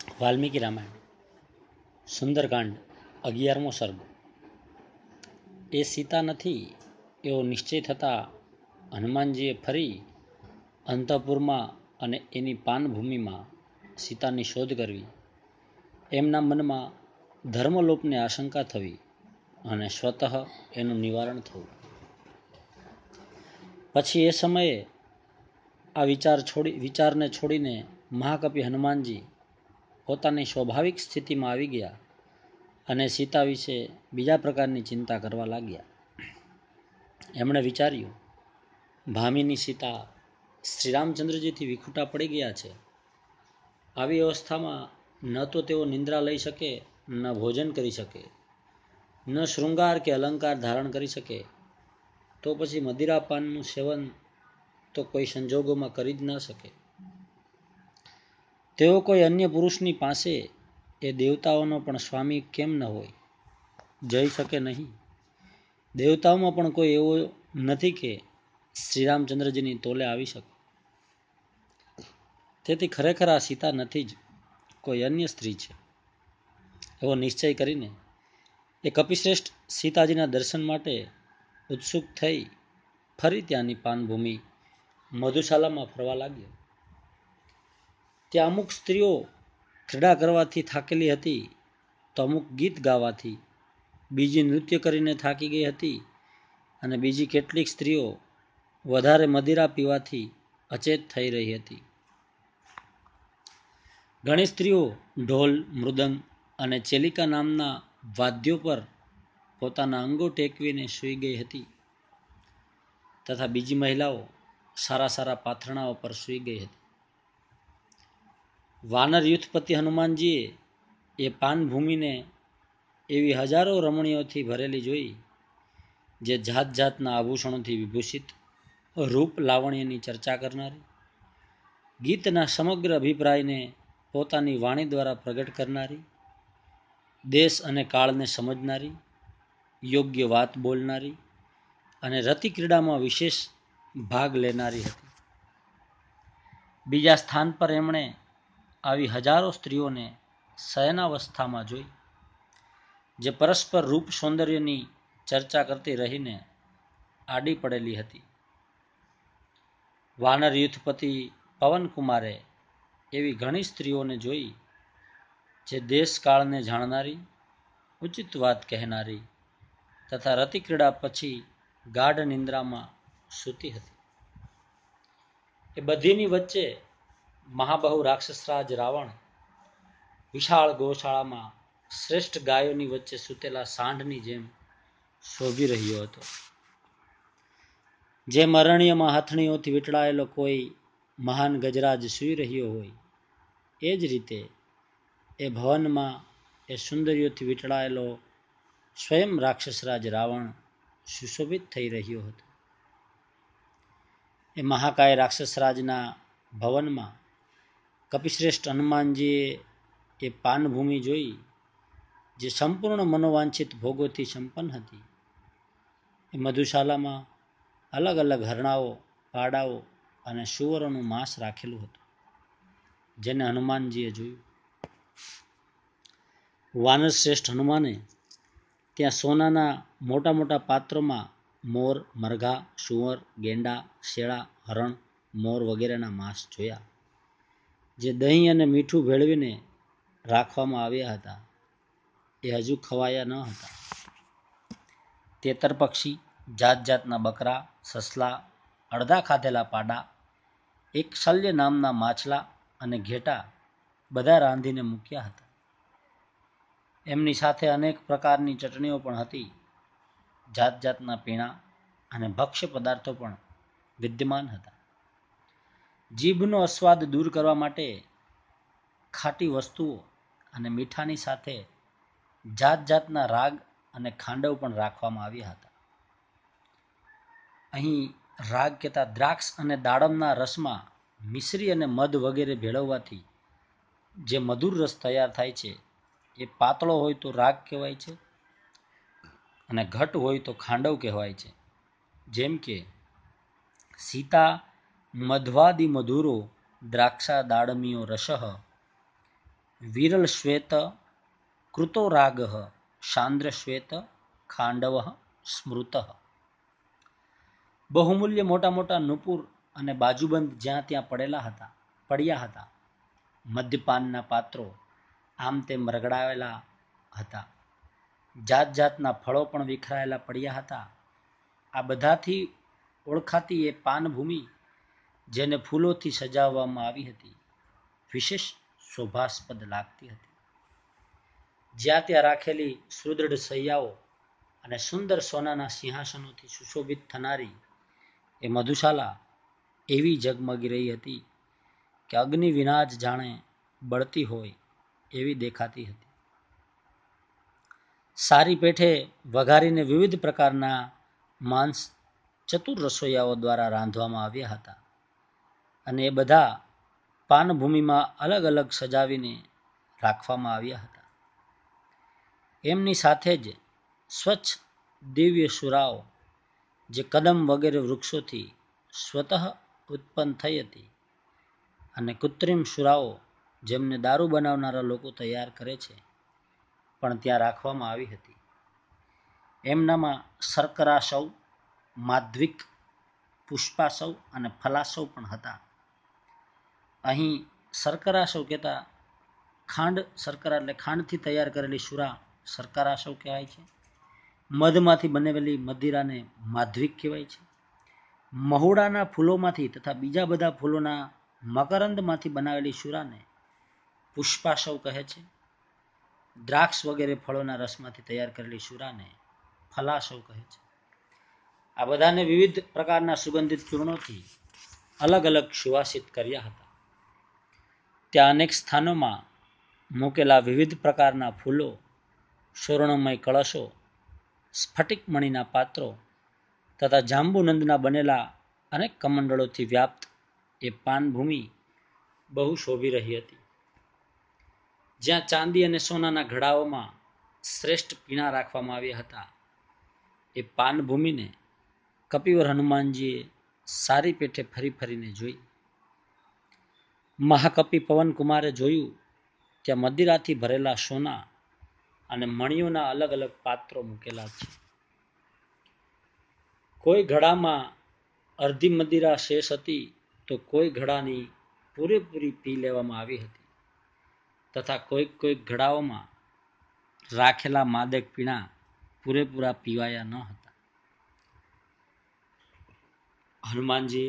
વાલ્મીકી રામાયણ સુંદરકાંડ 11મો સર્ગ. એ સીતા નથી એવો નિશ્ચય થતાં હનુમાનજીએ ફરી અંતઃપુરમાં અને એની પાનભૂમિમાં સીતાની શોધ કરવી. એમના મનમાં ધર્મલોપને આશંકા થવી અને સ્વતઃ એનું નિવારણ થવું. પછી એ સમયે આ વિચારને છોડીને મહાકપિ હનુમાનજી પોતાની સ્વાભાવિક સ્થિતિમાં આવી ગયા અને સીતા વિશે બીજા પ્રકારની ચિંતા કરવા લાગ્યા. એમણે વિચાર્યું, ભામીની સીતા શ્રીરામચંદ્રજીથી વિખૂટા પડી ગયા છે. આવી અવસ્થામાં ન તો તેઓ નિંદ્રા લઈ શકે, ન ભોજન કરી શકે, ન શૃંગાર કે અલંકાર ધારણ કરી શકે, તો પછી મદિરાપાનનું સેવન તો કોઈ સંજોગોમાં કરી જ ન શકે. તેઓ કોઈ અન્ય પુરુષની પાસે એ દેવતાઓનો પણ સ્વામી કેમ ન હોય, જઈ શકે નહીં. દેવતાઓમાં પણ કોઈ એવો નથી કે શ્રીરામચંદ્રજીની તોલે આવી શકે. તેથી ખરેખર આ સીતા નથી જ, કોઈ અન્ય સ્ત્રી છે એવો નિશ્ચય કરીને એ કપિશ્રેષ્ઠ સીતાજીના દર્શન માટે ઉત્સુક થઈ ફરી ત્યાંની પાનભૂમિ મધુશાલામાં ફરવા લાગ્યો. ત્યાં અમુક સ્ત્રીઓ ક્રીડા કરવાથી થાકેલી હતી, તો અમુક ગીત ગાવાથી, બીજી નૃત્ય કરીને થાકી ગઈ હતી અને બીજી કેટલીક સ્ત્રીઓ વધારે મદિરા પીવાથી અચેત થઈ રહી હતી. ઘણી સ્ત્રીઓ ઢોલ, મૃદંગ અને ચેલિકા નામના વાદ્યો પર પોતાના અંગો ટેકવીને સૂઈ ગઈ હતી તથા બીજી મહિલાઓ સારા સારા પાથરણાઓ પર સૂઈ ગઈ હતી. વાનર યુથપતિ હનુમાનજીએ એ પાનભૂમિને એવી હજારો રમણીઓથી ભરેલી જોઈ, જે જાત જાતના આભૂષણોથી વિભૂષિત, રૂપ લાવણ્યની ચર્ચા કરનારી, ગીતના સમગ્ર અભિપ્રાયને પોતાની વાણી દ્વારા પ્રગટ કરનારી, દેશ અને કાળને સમજનારી, યોગ્ય વાત બોલનારી અને રતિક્રીડામાં વિશેષ ભાગ લેનારી હતી. બીજા સ્થાન પર એમણે આવી હજારો સ્ત્રીઓને શયનાવસ્થામાં જોઈ, જે પરસ્પર રૂપ સૌંદર્યની ચર્ચા કરતી રહીને આડી પડેલી હતી. વાનર યુથપતિ પવનકુમારે એવી ઘણી સ્ત્રીઓને જોઈ, જે દેશકાળને જાણનારી, ઉચિત વાત કહેનારી તથા રતિક્રીડા પછી ગાઢ નિંદ્રામાં સૂતી હતી. એ બધીની વચ્ચે મહાબહુ રાક્ષસરાજ રાવણ વિશાળ ગૌશાળામાં શ્રેષ્ઠ ગાયોની વચ્ચે સૂતેલા સાંઢની જેમ શોભી રહ્યો હતો. જેમ અરણ્યમાં હથણીઓથી વીંટળાયેલો કોઈ મહાન ગજરાજ સૂઈ રહ્યો હોય, એ જ રીતે એ ભવનમાં એ સુંદરીઓથી વીંટળાયેલો સ્વયં રાક્ષસરાજ રાવણ સુશોભિત થઈ રહ્યો હતો. એ મહાકાય રાક્ષસરાજના ભવનમાં કપિશ્રેષ્ઠ હનુમાનજીએ એ પાનભૂમિ જોઈ, જે સંપૂર્ણ મનોવાંછિત ભોગોથી સંપન્ન હતી. એ મધુશાલામાં અલગ અલગ હરણાઓ, પાડાઓ અને શુવરોનું માંસ રાખેલું હતું, જેને હનુમાનજીએ જોયું. વાનર શ્રેષ્ઠ હનુમાને ત્યાં સોનાના મોટા મોટા પાત્રોમાં મોર, મરઘા, શુવર, ગેંડા, શેળા, હરણ, મોર વગેરેના માંસ જોયા, જે દહીં અને મીઠું ભેળવીને રાખવામાં આવ્યા હતા. એ હજુ ખવાયા ન હતા. તેતર પક્ષી, જાત જાતના બકરા, સસલા, અડધા ખાધેલા પાડા, એક શલ્ય નામના માછલા અને ઘેટા બધા રાંધીને મૂક્યા હતા. એમની સાથે અનેક પ્રકારની ચટણીઓ પણ હતી. જાત જાતના પીણા અને ભક્ષ્ય પદાર્થો પણ વિદ્યમાન હતા. જીભનો અસ્વાદ દૂર કરવા માટે ખાટી વસ્તુઓ અને મીઠાની સાથે જાત જાતના રાગ અને ખાંડવ પણ રાખવામાં આવ્યા હતા. અહીં રાગ કહેતા દ્રાક્ષ અને દાડમના રસમાં મિશ્રી અને મધ વગેરે ભેળવવાથી જે મધુર રસ તૈયાર થાય છે, એ પાતળો હોય તો રાગ કહેવાય છે અને ઘટ હોય તો ખાંડવ કહેવાય છે. જેમ કે સીતા મધ્વાદિ મધુરો દ્રાક્ષા દાડમીઓ રસઃ વિરલ શ્વેત કૃતો રાગ શાંદ્ર શ્વેત ખાંડવ સ્મૃત. બહુમૂલ્ય મોટા મોટા નુપુર અને બાજુબંધ જ્યાં ત્યાં પડ્યા હતા. મદ્યપાનના પાત્રો આમ તેમ રગડાવેલા હતા. જાત જાતના ફળો પણ વિખરાયેલા પડ્યા હતા. આ બધાથી ઓળખાતી એ પાનભૂમિ, જેને ફૂલોથી સજાવવામાં આવી હતી, વિશેષ શોભાસ્પદ લાગતી હતી. જ્યાં ત્યાં રાખેલી સુદૃઢ સૈયાઓ અને સુંદર સોનાના સિંહાસનોથી સુશોભિત થનારી એ મધુશાલા એવી ઝગમગી રહી હતી કે અગ્નિ વિના જ જાણે બળતી હોય એવી દેખાતી હતી. સારી પેઠે વઘારીને વિવિધ પ્રકારના માંસ ચતુર રસોઈયાઓ દ્વારા રાંધવામાં આવ્યા હતા અને એ બધા પાનભૂમિમાં અલગ અલગ સજાવીને રાખવામાં આવ્યા હતા. એમની સાથે જ સ્વચ્છ દિવ્ય સુરાઓ, જે કદમ વગેરે વૃક્ષોથી સ્વતઃ ઉત્પન્ન થઈ હતી, અને કૃત્રિમ સુરાઓ, જેમને દારૂ બનાવનારા લોકો તૈયાર કરે છે, પણ ત્યાં રાખવામાં આવી હતી. એમનામાં શર્કરાસવ, માધ્વિક, પુષ્પાસવ અને ફલાસવ પણ હતા. અહીં શર્કરાસવ કહેતા ખાંડ, શર્કરા એટલે ખાંડથી તૈયાર કરેલી સુરા શર્કરાસવ કહેવાય છે. મધમાંથી બનેલી મદિરાને માધ્વિક કહેવાય છે. મહુડાના ફૂલોમાંથી તથા બીજા બધા ફૂલોના મકરંદમાંથી બનાવેલી સુરાને પુષ્પાસવ કહે છે. દ્રાક્ષ વગેરે ફળોના રસમાંથી તૈયાર કરેલી સુરાને ફલાસવ કહે છે. આ બધાને વિવિધ પ્રકારના સુગંધિત ચૂર્ણોથી અલગ અલગ સુવાસિત કર્યા હતા. ત્યાં અનેક સ્થાનોમાં મૂકેલા વિવિધ પ્રકારના ફૂલો, સુવર્ણમય કળશો, સ્ફટિક મણીના પાત્રો તથા જાંબુનંદના બનેલા અનેક કમંડળોથી વ્યાપ્ત એ પાનભૂમિ બહુ શોભી રહી હતી. જ્યાં ચાંદી અને સોનાના ઘડાઓમાં શ્રેષ્ઠ પીણા રાખવામાં આવ્યા હતા, એ પાનભૂમિને કપિવર હનુમાનજીએ સારી પેઠે ફરી ફરીને જોઈ. મહાકપિ પવનકુમારે જોયું ત્યાં મદિરાથી ભરેલા સોના અને મણીઓના અલગ અલગ પાત્રો મૂકેલા છે. કોઈ ઘડામાં અડધી મદિરા શેષ હતી, તો કોઈ ઘડાની પૂરેપૂરી પી લેવામાં આવી હતી, તથા કોઈક ઘડાઓમાં રાખેલા માદક પીણા પૂરેપૂરા પીવાયા ન હતા. હનુમાનજીએ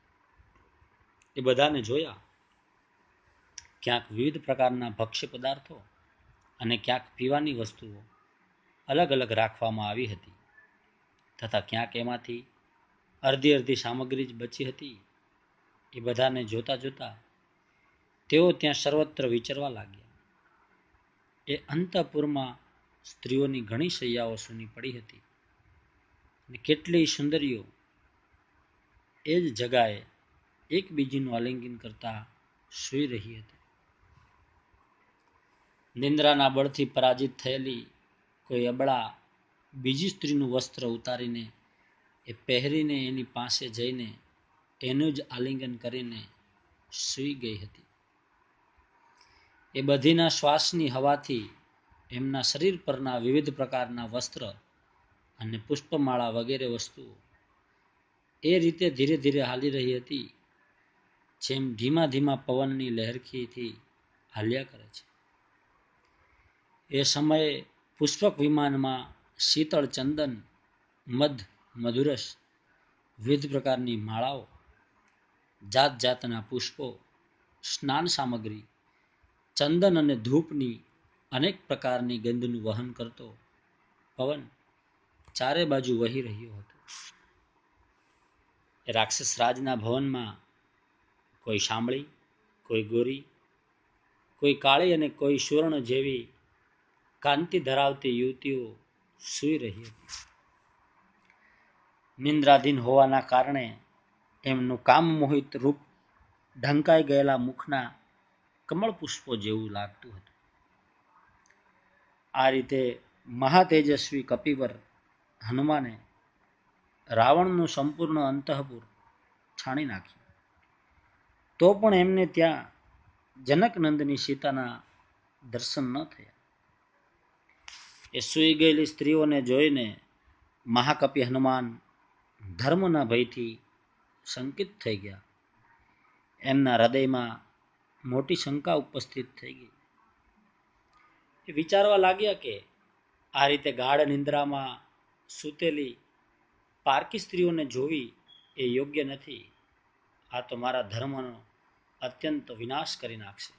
એ બધાને જોયા. ક્યાંક વિવિધ પ્રકારના ભક્ષ્ય પદાર્થો અને ક્યાંક પીવાની વસ્તુઓ અલગ અલગ રાખવામાં આવી હતી, તથા ક્યાંક એમાંથી અડધી સામગ્રી જ બચી હતી. એ બધાને જોતા જોતા તેઓ ત્યાં સર્વત્ર વિચરવા લાગ્યા. એ અંતઃપુરમાં સ્ત્રીઓની ઘણી શૈયાઓ સૂની પડી હતી, અને કેટલીય સુંદરીઓ એ જ જગાએ એકબીજીનું આલિંગન કરતા સૂઈ રહી હતી. નિંદ્રાના બળથી પરાજિત થયેલી કોઈ અબળા બીજી સ્ત્રીનું વસ્ત્ર ઉતારીને એ પહેરીને એની પાસે જઈને એનું જ આલિંગન કરીને સૂઈ ગઈ હતી. એ બધીના શ્વાસની હવાથી એમના શરીર પરના વિવિધ પ્રકારના વસ્ત્ર અને પુષ્પમાળા વગેરે વસ્તુઓ એ રીતે ધીરે ધીરે હાલી રહી હતી, જેમ ધીમા ધીમા પવનની લહેરખીથી હાલ્યા કરે છે. એ સમયે પુષ્પક વિમાનમાં શીતળ ચંદન, મધ, મધુરસ, વિવિધ પ્રકારની માળાઓ, જાત જાતના પુષ્પો, સ્નાન સામગ્રી, ચંદન અને ધૂપની અનેક પ્રકારની ગંધનું વહન કરતો પવન ચારે બાજુ વહી રહ્યો હતો. રાક્ષસ રાજના ભવનમાં કોઈ શામળી, કોઈ ગોરી, કોઈ કાળી અને કોઈ સુવર્ણ જેવી કાંતિ ધરાવતી યુવતીઓ સૂઈ રહી હતી. નિંદ્રાધીન હોવાના કારણે એમનું કામ મોહિત રૂપ ઢંકાઈ ગયેલા મુખના કમળ પુષ્પો જેવું લાગતું હતું. આ રીતે મહાતેજસ્વી કપિવર હનુમાને રાવણનું સંપૂર્ણ અંતઃપુર છાણી નાખ્યું. તો પણ એમને ત્યાં જનકનંદની સીતાના દર્શન ન થયા. એ સૂઈ ગયેલી સ્ત્રીઓને જોઈને મહાકપિ હનુમાન ધર્મના ભયથી શંકિત થઈ ગયા. એમના હૃદયમાં મોટી શંકા ઉપસ્થિત થઈ ગઈ. એ વિચારવા લાગ્યા કે આ રીતે ગાઢ નિંદ્રામાં સૂતેલી પારકી સ્ત્રીઓને જોવી એ યોગ્ય નથી. આ તો મારા ધર્મનો અત્યંત વિનાશ કરી નાખશે.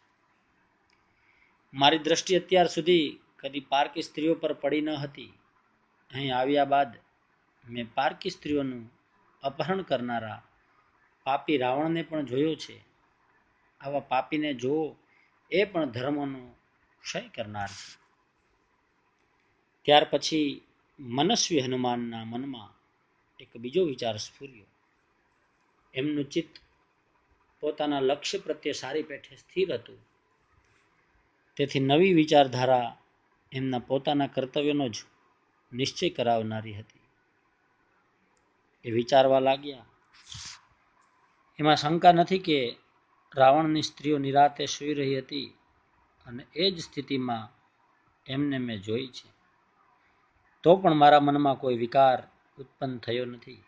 મારી દ્રષ્ટિ અત્યાર સુધી કદી પારકી સ્ત્રીઓ પર પડી ન હતી. અહીં આવ્યા બાદ મેં પારકી સ્ત્રીઓનું અપહરણ કરનારા પાપી રાવણને પણ જોયો છે. આવા પાપીને જોવો એ પણ ધર્મનો ક્ષય કરનાર છે. ત્યાર પછી મનસ્વી હનુમાનના મનમાં એક બીજો વિચાર સ્ફુર્યો. એમનું ચિત્ત પોતાના લક્ષ્ય પ્રત્યે સારી પેઠે સ્થિર હતું. તેથી નવી વિચારધારા એમના પોતાના કર્તવ્યનો જ નિશ્ચય કરાવનારી હતી. એ વિચારવા લાગ્યા, એમાં શંકા નથી કે રાવણની સ્ત્રીઓ નિરાતે સૂઈ રહી હતી અને એ જ સ્થિતિમાં એમને મેં જોઈ છે. તો પણ મારા મનમાં કોઈ વિકાર ઉત્પન્ન થયો નથી.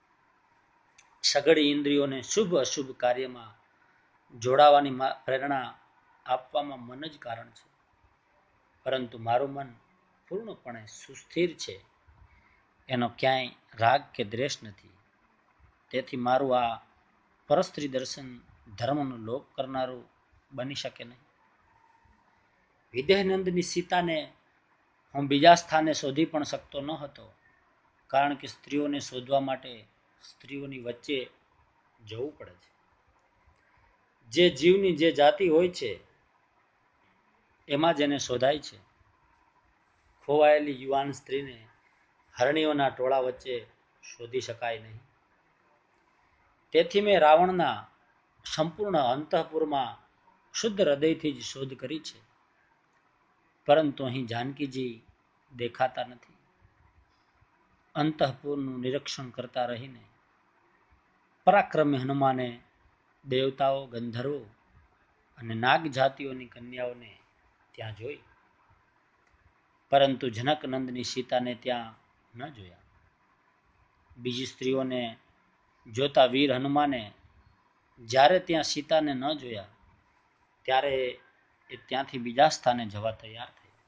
સઘળી ઇન્દ્રિયોને શુભ અશુભ કાર્યમાં જોડાવાની પ્રેરણા આપવામાં મન જ કારણ છે. પરંતુ મારું મન પૂર્ણપણે સુસ્થિર છે. એનો ક્યાંય રાગ કે દ્વેષ નથી. તેથી મારું આ પરસ્ત્રી દર્શન ધર્મનો લોપ કરનારું બની શકે નહીં. વિદેહનંદની સીતાને હું બીજા સ્થાને શોધી પણ શકતો ન હતો, કારણ કે સ્ત્રીઓને શોધવા માટે સ્ત્રીઓની વચ્ચે જવું પડે છે. જે જીવની જે જાતિ હોય છે એમાં જ એને શોધાય છે. ખોવાયેલી યુવાન સ્ત્રીને હરણીઓના ટોળા વચ્ચે શોધી શકાય નહીં. તેથી મેં રાવણના સંપૂર્ણ અંતઃપુરમાં શુદ્ધ હૃદયથી જ શોધ કરી છે. પરંતુ અહીં જાનકીજી દેખાતા નથી. અંતઃપુરનું નિરીક્ષણ કરતા રહીને પરાક્રમી હનુમાને દેવતાઓ, ગંધર્વો અને નાગ જાતિઓની કન્યાઓને ત્યાં જોઈ, પરંતુ જનકનંદની સીતાને ત્યાં ન જોયા. બીજી સ્ત્રીઓને જોતા વીર હનુમાને જ્યારે ત્યાં સીતાને ન જોયા ત્યારે એ ત્યાંથી બીજા સ્થાને જવા તૈયાર થયા.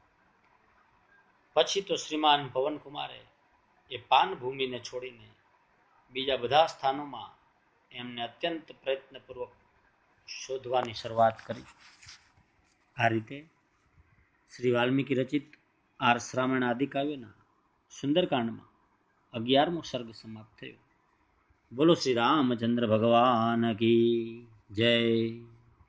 પછી તો શ્રીમાન પવનકુમારે એ પાન ભૂમિને છોડીને બીજા બધા સ્થાનોમાં એમને અત્યંત પ્રયત્નપૂર્વક શોધવાની શરૂઆત કરી. આ રીતે શ્રી વાલ્મીકી રચિત આર્ષ રામાયણ આદિકાવ્યના સુંદરકાંડમાં 11મો સર્ગ સમાપ્ત થયો. બોલો શ્રી રામચંદ્ર ભગવાન કી જય.